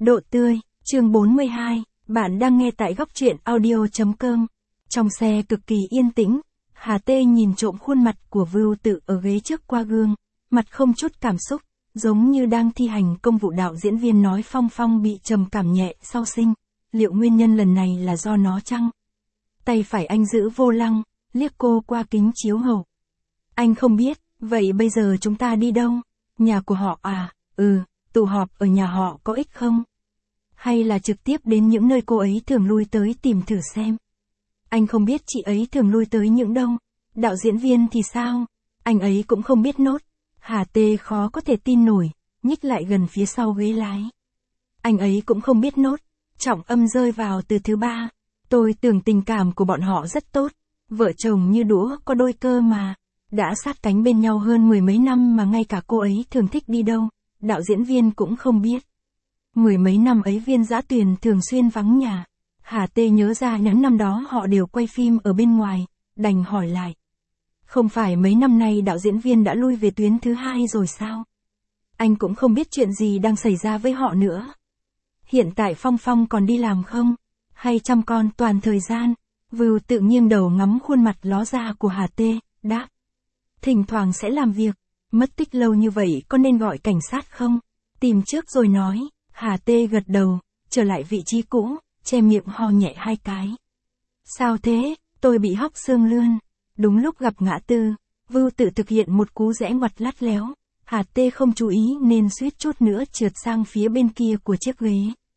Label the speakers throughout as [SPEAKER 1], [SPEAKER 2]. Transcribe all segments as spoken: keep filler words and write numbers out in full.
[SPEAKER 1] Độ tươi, chương bốn mươi hai, bạn đang nghe tại góc truyện audio.com. Trong xe cực kỳ yên tĩnh, Hà Tê nhìn trộm khuôn mặt của Vưu Tự ở ghế trước qua gương, mặt không chút cảm xúc, giống như đang thi hành công vụ. Đạo diễn viên nói Phong Phong bị trầm cảm nhẹ sau sinh, liệu nguyên nhân lần này là do nó chăng? Tay phải anh giữ vô lăng, liếc cô qua kính chiếu hậu. Anh không biết, vậy bây giờ chúng ta đi đâu? Nhà của họ à? Ừ, tụ họp ở nhà họ có ích không? Hay là trực tiếp đến những nơi cô ấy thường lui tới tìm thử xem? Anh không biết chị ấy thường lui tới những đâu. Đạo diễn viên thì sao? Anh ấy cũng không biết nốt. Hà Tê khó có thể tin nổi, nhích lại gần phía sau ghế lái. Anh ấy cũng không biết nốt. Trọng âm rơi vào từ thứ ba. Tôi tưởng tình cảm của bọn họ rất tốt. Vợ chồng như đũa có đôi cơ mà. Đã sát cánh bên nhau hơn mười mấy năm mà ngay cả cô ấy thường thích đi đâu, đạo diễn viên cũng không biết. Mười mấy năm ấy Viên Dã Tuyền thường xuyên vắng nhà. Hà Tê nhớ ra những năm đó họ đều quay phim ở bên ngoài, đành hỏi lại. Không phải mấy năm nay đạo diễn viên đã lui về tuyến thứ hai rồi sao? Anh cũng không biết chuyện gì đang xảy ra với họ nữa. Hiện tại Phong Phong còn đi làm không? Hay chăm con toàn thời gian? Vưu Tự nghiêng đầu ngắm khuôn mặt ló ra của Hà Tê, đáp. Thỉnh thoảng sẽ làm việc, mất tích lâu như vậy có nên gọi cảnh sát không? Tìm trước rồi nói. Hà Tê gật đầu, trở lại vị trí cũ, che miệng ho nhẹ hai cái. Sao thế, tôi bị hóc xương lươn. Đúng lúc gặp ngã tư, Vưu Tự thực hiện một cú rẽ ngoặt lắt léo. Hà Tê không chú ý nên suýt chút nữa trượt sang phía bên kia của chiếc ghế.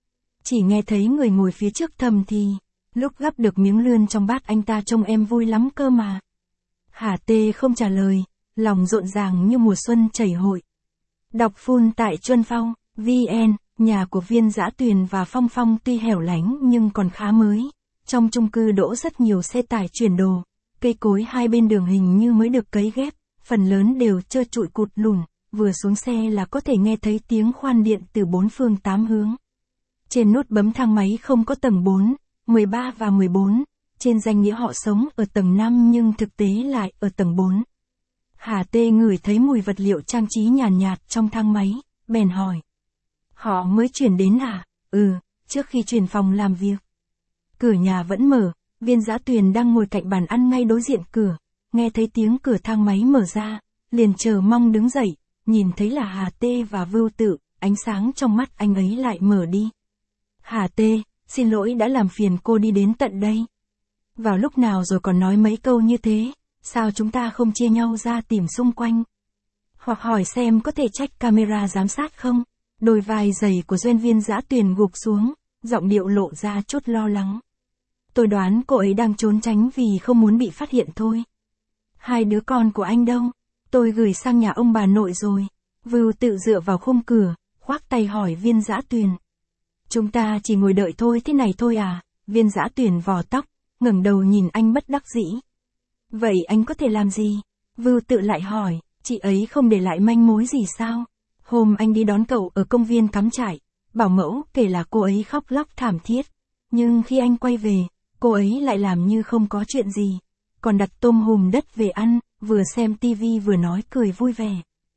[SPEAKER 1] Chỉ nghe thấy người ngồi phía trước thầm thì, lúc gắp được miếng lươn trong bát anh ta trông em vui lắm cơ mà. Hà Tê không trả lời, lòng rộn ràng như mùa xuân chảy hội. Đọc full tại Chuân Phong, vn, nhà của Viên Dã Tuyền và Phong Phong tuy hẻo lánh nhưng còn khá mới. Trong chung cư đỗ rất nhiều xe tải chuyển đồ, cây cối hai bên đường hình như mới được cấy ghép, phần lớn đều trơ trụi cụt lùn, vừa xuống xe là có thể nghe thấy tiếng khoan điện từ bốn phương tám hướng. Trên nút bấm thang máy không có tầng bốn, mười ba và mười bốn. Trên danh nghĩa họ sống ở tầng năm nhưng thực tế lại ở tầng bốn. Hà Tê ngửi thấy mùi vật liệu trang trí nhàn nhạt, nhạt trong thang máy, bèn hỏi. Họ mới chuyển đến à? Ừ, trước khi chuyển phòng làm việc. Cửa nhà vẫn mở, Viên Dã Tuyền đang ngồi cạnh bàn ăn ngay đối diện cửa, nghe thấy tiếng cửa thang máy mở ra, liền chờ mong đứng dậy, nhìn thấy là Hà Tê và Vưu Tự, ánh sáng trong mắt anh ấy lại mở đi. Hà Tê, xin lỗi đã làm phiền cô đi đến tận đây. Vào lúc nào rồi còn nói mấy câu như thế, sao chúng ta không chia nhau ra tìm xung quanh? Hoặc hỏi xem có thể check camera giám sát không? Đôi vai dày của doanh Viên Dã Tuyền gục xuống, giọng điệu lộ ra chút lo lắng. Tôi đoán cô ấy đang trốn tránh vì không muốn bị phát hiện thôi. Hai đứa con của anh đâu? Tôi gửi sang nhà ông bà nội rồi. Vưu Tự dựa vào khung cửa, khoác tay hỏi Viên Dã Tuyền. Chúng ta chỉ ngồi đợi thôi thế này thôi à? Viên Dã Tuyền vò tóc, ngẩng đầu nhìn anh bất đắc dĩ. Vậy anh có thể làm gì? Vưu Tự lại hỏi, chị ấy không để lại manh mối gì sao? Hôm anh đi đón cậu ở công viên cắm trại, bảo mẫu kể là cô ấy khóc lóc thảm thiết. Nhưng khi anh quay về, cô ấy lại làm như không có chuyện gì. Còn đặt tôm hùm đất về ăn, vừa xem tivi vừa nói cười vui vẻ.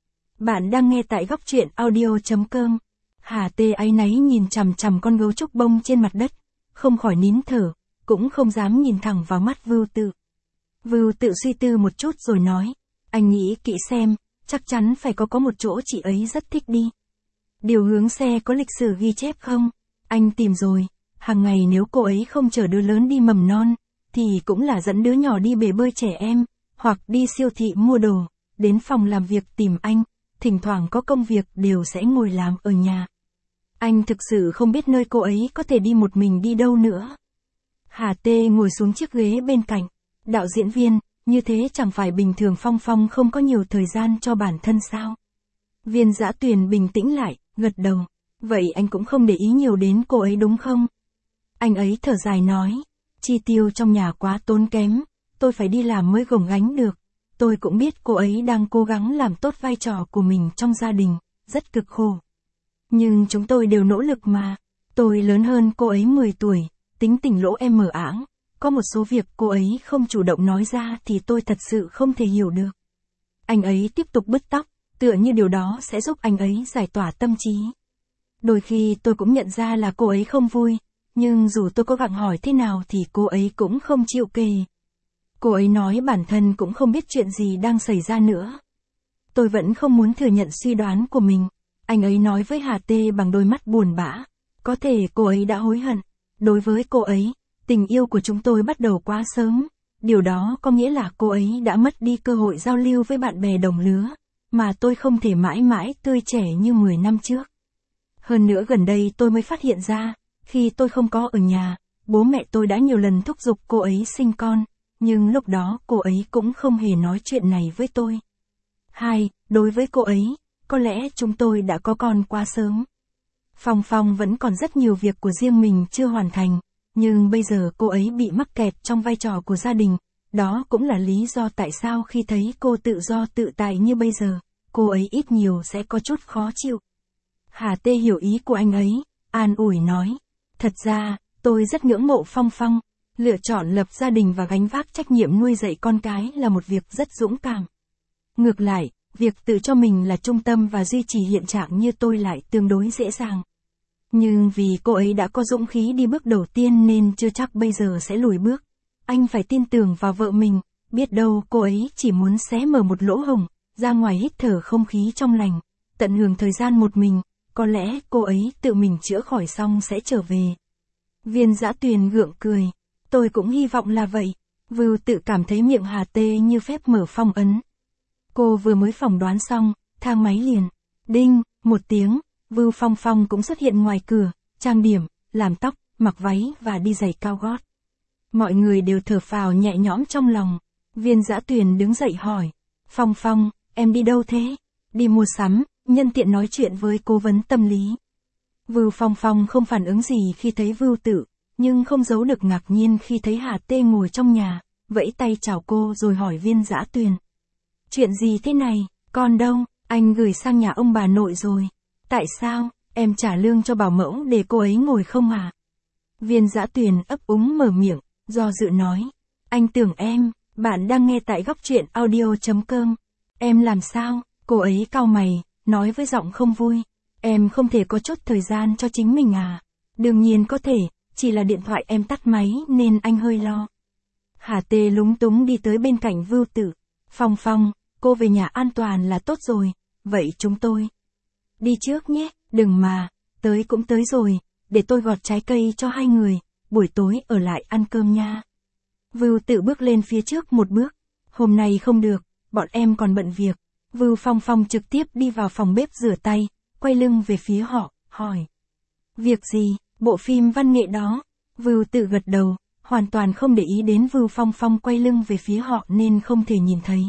[SPEAKER 1] Bạn đang nghe tại góc truyện audio.com. Hà Tê áy náy nhìn chằm chằm con gấu trúc bông trên mặt đất, không khỏi nín thở, cũng không dám nhìn thẳng vào mắt Vưu Tự. Vưu Tự suy tư một chút rồi nói, anh nghĩ kỹ xem, chắc chắn phải có có một chỗ chị ấy rất thích đi. Điều hướng xe có lịch sử ghi chép không? Anh tìm rồi, hàng ngày nếu cô ấy không chở đứa lớn đi mầm non, thì cũng là dẫn đứa nhỏ đi bể bơi trẻ em, hoặc đi siêu thị mua đồ, đến phòng làm việc tìm anh, thỉnh thoảng có công việc đều sẽ ngồi làm ở nhà. Anh thực sự không biết nơi cô ấy có thể đi một mình đi đâu nữa. Hà Tê ngồi xuống chiếc ghế bên cạnh. Đạo diễn viên, như thế chẳng phải bình thường Phong Phong không có nhiều thời gian cho bản thân sao? Viên Dã Tuyền bình tĩnh lại, gật đầu. Vậy anh cũng không để ý nhiều đến cô ấy đúng không? Anh ấy thở dài nói, chi tiêu trong nhà quá tốn kém, tôi phải đi làm mới gồng gánh được. Tôi cũng biết cô ấy đang cố gắng làm tốt vai trò của mình trong gia đình, rất cực khổ. Nhưng chúng tôi đều nỗ lực mà. Tôi lớn hơn cô ấy mười tuổi, tính tình lỗ em mờ ảng. Có một số việc cô ấy không chủ động nói ra thì tôi thật sự không thể hiểu được. Anh ấy tiếp tục bứt tóc, tựa như điều đó sẽ giúp anh ấy giải tỏa tâm trí. Đôi khi tôi cũng nhận ra là cô ấy không vui, nhưng dù tôi có gặng hỏi thế nào thì cô ấy cũng không chịu kể. Cô ấy nói bản thân cũng không biết chuyện gì đang xảy ra nữa. Tôi vẫn không muốn thừa nhận suy đoán của mình. Anh ấy nói với Hà Tê bằng đôi mắt buồn bã. Có thể cô ấy đã hối hận. Đối với cô ấy, tình yêu của chúng tôi bắt đầu quá sớm. Điều đó có nghĩa là cô ấy đã mất đi cơ hội giao lưu với bạn bè đồng lứa, mà tôi không thể mãi mãi tươi trẻ như mười năm trước. Hơn nữa gần đây tôi mới phát hiện ra, khi tôi không có ở nhà, bố mẹ tôi đã nhiều lần thúc giục cô ấy sinh con, nhưng lúc đó cô ấy cũng không hề nói chuyện này với tôi. Hai, đối với cô ấy, có lẽ chúng tôi đã có con quá sớm. Phong Phong vẫn còn rất nhiều việc của riêng mình chưa hoàn thành, nhưng bây giờ cô ấy bị mắc kẹt trong vai trò của gia đình, đó cũng là lý do tại sao khi thấy cô tự do tự tại như bây giờ, cô ấy ít nhiều sẽ có chút khó chịu. Hà Tê hiểu ý của anh ấy, an ủi nói, thật ra, tôi rất ngưỡng mộ Phong Phong, lựa chọn lập gia đình và gánh vác trách nhiệm nuôi dạy con cái là một việc rất dũng cảm. Ngược lại, việc tự cho mình là trung tâm và duy trì hiện trạng như tôi lại tương đối dễ dàng. Nhưng vì cô ấy đã có dũng khí đi bước đầu tiên nên chưa chắc bây giờ sẽ lùi bước. Anh phải tin tưởng vào vợ mình, biết đâu cô ấy chỉ muốn xé mở một lỗ hổng, ra ngoài hít thở không khí trong lành, tận hưởng thời gian một mình, có lẽ cô ấy tự mình chữa khỏi xong sẽ trở về. Viên Dã Tuyền gượng cười, tôi cũng hy vọng là vậy. Vưu tự cảm thấy miệng Hà Tê như phép mở phong ấn. Cô vừa mới phỏng đoán xong, thang máy liền. Đinh, một tiếng, Vưu Phong Phong cũng xuất hiện ngoài cửa, trang điểm, làm tóc, mặc váy và đi giày cao gót. Mọi người đều thở phào nhẹ nhõm trong lòng. Viên Dã Tuyền đứng dậy hỏi, Phong Phong, em đi đâu thế? Đi mua sắm, nhân tiện nói chuyện với cố vấn tâm lý. Vưu Phong Phong không phản ứng gì khi thấy Vưu Tự, nhưng không giấu được ngạc nhiên khi thấy Hà Tê ngồi trong nhà, vẫy tay chào cô rồi hỏi Viên Dã Tuyền. Chuyện gì thế này, con đâu, anh gửi sang nhà ông bà nội rồi. Tại sao, em trả lương cho bảo mẫu để cô ấy ngồi không à? Viên Dã Tuyền ấp úng mở miệng, do dự nói. Anh tưởng em, bạn đang nghe tại góc truyện audio chấm com. Em làm sao? Cô ấy cau mày, nói với giọng không vui. Em không thể có chút thời gian cho chính mình à? Đương nhiên có thể, chỉ là điện thoại em tắt máy nên anh hơi lo. Hà Tê lúng túng đi tới bên cạnh Vưu Tự. Phong Phong, cô về nhà an toàn là tốt rồi, vậy chúng tôi đi trước nhé, đừng mà, tới cũng tới rồi, để tôi gọt trái cây cho hai người, buổi tối ở lại ăn cơm nha. Vưu Tự bước lên phía trước một bước, hôm nay không được, bọn em còn bận việc. Vưu Phong Phong trực tiếp đi vào phòng bếp rửa tay, quay lưng về phía họ, hỏi. Việc gì, bộ phim văn nghệ đó? Vưu Tự gật đầu, hoàn toàn không để ý đến Vưu Phong Phong quay lưng về phía họ nên không thể nhìn thấy.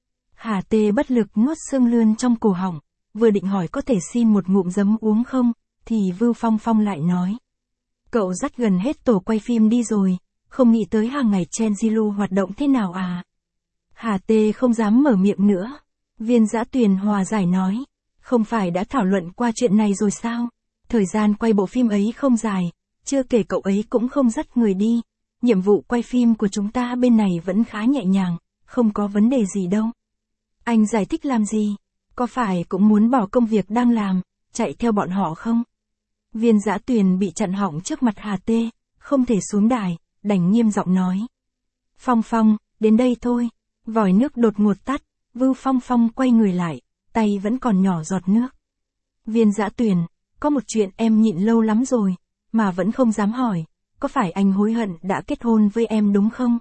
[SPEAKER 1] Hà Tê bất lực nuốt xương lươn trong cổ họng, vừa định hỏi có thể xin một ngụm giấm uống không, thì Vưu Phong Phong lại nói. Cậu dắt gần hết tổ quay phim đi rồi, không nghĩ tới hàng ngày Chen Zilu hoạt động thế nào à? Hà Tê không dám mở miệng nữa. Viên Dã Tuyền hòa giải nói, không phải đã thảo luận qua chuyện này rồi sao? Thời gian quay bộ phim ấy không dài, chưa kể cậu ấy cũng không dắt người đi. Nhiệm vụ quay phim của chúng ta bên này vẫn khá nhẹ nhàng, không có vấn đề gì đâu. Anh giải thích làm gì? Có phải cũng muốn bỏ công việc đang làm, chạy theo bọn họ không? Viên Dã Tuyền bị chặn họng trước mặt Hà Tê, không thể xuống đài, đành nghiêm giọng nói. Phong Phong, đến đây thôi. Vòi nước đột ngột tắt, Vưu Phong Phong quay người lại, tay vẫn còn nhỏ giọt nước. Viên Dã Tuyền, có một chuyện em nhịn lâu lắm rồi, mà vẫn không dám hỏi, có phải anh hối hận đã kết hôn với em đúng không?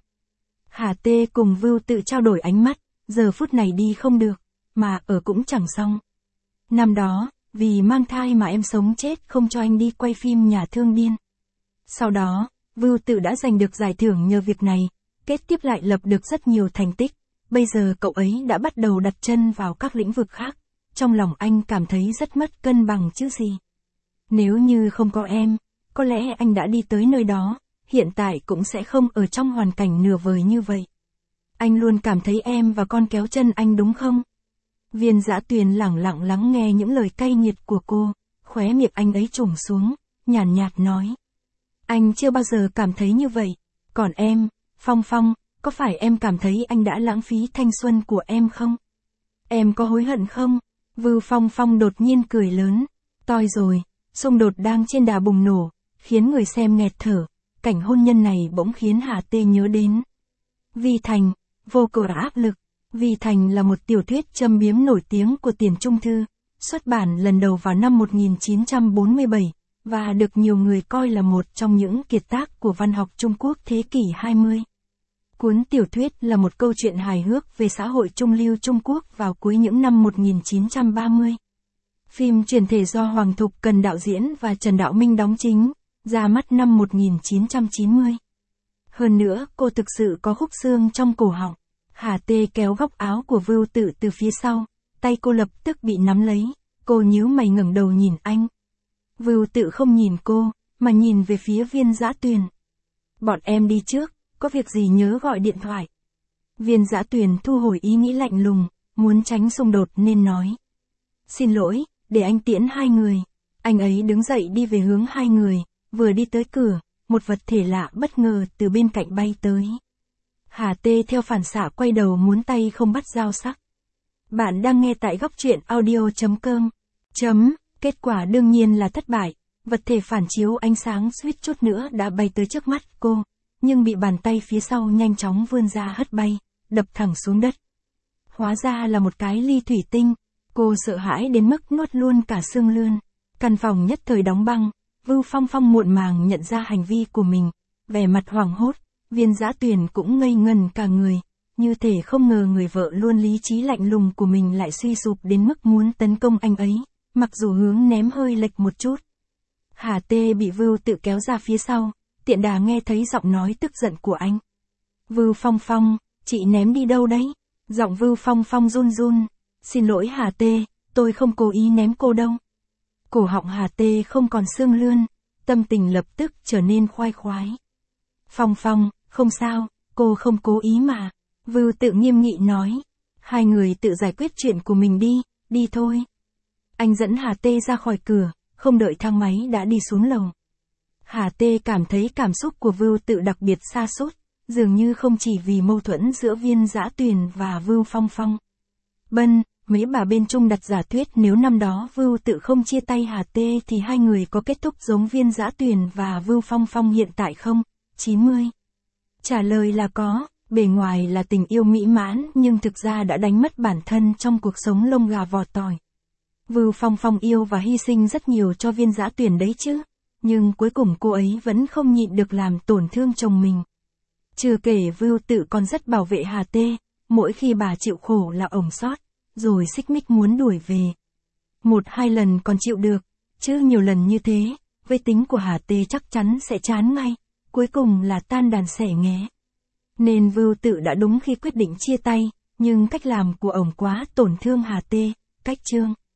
[SPEAKER 1] Hà Tê cùng Vưu Tự trao đổi ánh mắt, giờ phút này đi không được, mà ở cũng chẳng xong. Năm đó, vì mang thai mà em sống chết không cho anh đi quay phim Nhà Thương Điên. Sau đó, Vưu Tự đã giành được giải thưởng nhờ việc này, kết tiếp lại lập được rất nhiều thành tích. Bây giờ cậu ấy đã bắt đầu đặt chân vào các lĩnh vực khác. Trong lòng anh cảm thấy rất mất cân bằng chứ gì. Nếu như không có em, có lẽ anh đã đi tới nơi đó, hiện tại cũng sẽ không ở trong hoàn cảnh nửa vời như vậy. Anh luôn cảm thấy em và con kéo chân anh đúng không? Viên Dã Tuyền lẳng lặng lắng nghe những lời cay nghiệt của cô, khóe miệng anh ấy trùng xuống, nhàn nhạt, nhạt nói. Anh chưa bao giờ cảm thấy như vậy, còn em, Phong Phong, có phải em cảm thấy anh đã lãng phí thanh xuân của em không? Em có hối hận không? Vưu Phong Phong đột nhiên cười lớn. Toi rồi, xung đột đang trên đà bùng nổ, khiến người xem nghẹt thở. Cảnh hôn nhân này bỗng khiến Hà Tê nhớ đến Vi Thành, vô cùng áp lực. Vi Thành là một tiểu thuyết châm biếm nổi tiếng của Tiền Trung Thư, xuất bản lần đầu vào năm một nghìn chín trăm bốn mươi bảy, và được nhiều người coi là một trong những kiệt tác của văn học Trung Quốc thế kỷ hai mươi. Cuốn tiểu thuyết là một câu chuyện hài hước về xã hội trung lưu Trung Quốc vào cuối những năm một nghìn chín trăm ba mươi. Phim truyền thể do Hoàng Thục Cần đạo diễn và Trần Đạo Minh đóng chính, ra mắt năm một nghìn chín trăm chín mươi. Hơn nữa, cô thực sự có khúc xương trong cổ họng. Hà Tê kéo góc áo của Vưu Tự từ phía sau, tay cô lập tức bị nắm lấy, cô nhíu mày ngẩng đầu nhìn anh. Vưu Tự không nhìn cô, mà nhìn về phía Viên Dã Tuyền. Bọn em đi trước, có việc gì nhớ gọi điện thoại. Viên Dã Tuyền thu hồi ý nghĩ lạnh lùng, muốn tránh xung đột nên nói. Xin lỗi, để anh tiễn hai người. Anh ấy đứng dậy đi về hướng hai người, vừa đi tới cửa, một vật thể lạ bất ngờ từ bên cạnh bay tới. Hà Tê theo phản xạ quay đầu muốn tay không bắt dao sắc. Bạn đang nghe tại góc truyện audio.com. Chấm, kết quả đương nhiên là thất bại, vật thể phản chiếu ánh sáng suýt chút nữa đã bay tới trước mắt cô, nhưng bị bàn tay phía sau nhanh chóng vươn ra hất bay, đập thẳng xuống đất. Hóa ra là một cái ly thủy tinh, cô sợ hãi đến mức nuốt luôn cả xương lươn. Căn phòng nhất thời đóng băng, Vưu Phong Phong muộn màng nhận ra hành vi của mình, vẻ mặt hoảng hốt. Viên Dã Tuyền cũng ngây ngần cả người, như thể không ngờ người vợ luôn lý trí lạnh lùng của mình lại suy sụp đến mức muốn tấn công anh ấy, mặc dù hướng ném hơi lệch một chút. Hà Tê bị Vưu Tự kéo ra phía sau, tiện đà nghe thấy giọng nói tức giận của anh. Vưu Phong Phong, chị ném đi đâu đấy? Giọng Vưu Phong Phong run run. Xin lỗi Hà Tê, tôi không cố ý ném cô đâu. Cổ họng Hà Tê không còn xương lươn, tâm tình lập tức trở nên khoai khoái. Phong Phong, không sao, cô không cố ý mà. Vưu Tự nghiêm nghị nói. Hai người tự giải quyết chuyện của mình đi, đi thôi. Anh dẫn Hà Tê ra khỏi cửa, không đợi thang máy đã đi xuống lầu. Hà Tê cảm thấy cảm xúc của Vưu Tự đặc biệt sa sút, dường như không chỉ vì mâu thuẫn giữa Viên Dã Tuyền và Vưu Phong Phong. Bân, mấy bà bên Trung đặt giả thuyết nếu năm đó Vưu Tự không chia tay Hà Tê thì hai người có kết thúc giống Viên Dã Tuyền và Vưu Phong Phong hiện tại không? chín mươi. Trả lời là có, bề ngoài là tình yêu mỹ mãn nhưng thực ra đã đánh mất bản thân trong cuộc sống lông gà vỏ tỏi. Vưu Phong Phong yêu và hy sinh rất nhiều cho Viên Dã Tuyền đấy chứ, nhưng cuối cùng cô ấy vẫn không nhịn được làm tổn thương chồng mình. Chưa kể Vưu Tự còn rất bảo vệ Hà Tê, mỗi khi bà chịu khổ là ổng sót, rồi xích mích muốn đuổi về. Một hai lần còn chịu được, chứ nhiều lần như thế, với tính của Hà Tê chắc chắn sẽ chán ngay, cuối cùng là tan đàn xẻ nghé. Nên Vưu Tự đã đúng khi quyết định chia tay, nhưng cách làm của ổng quá tổn thương Hà Tê, cách chương.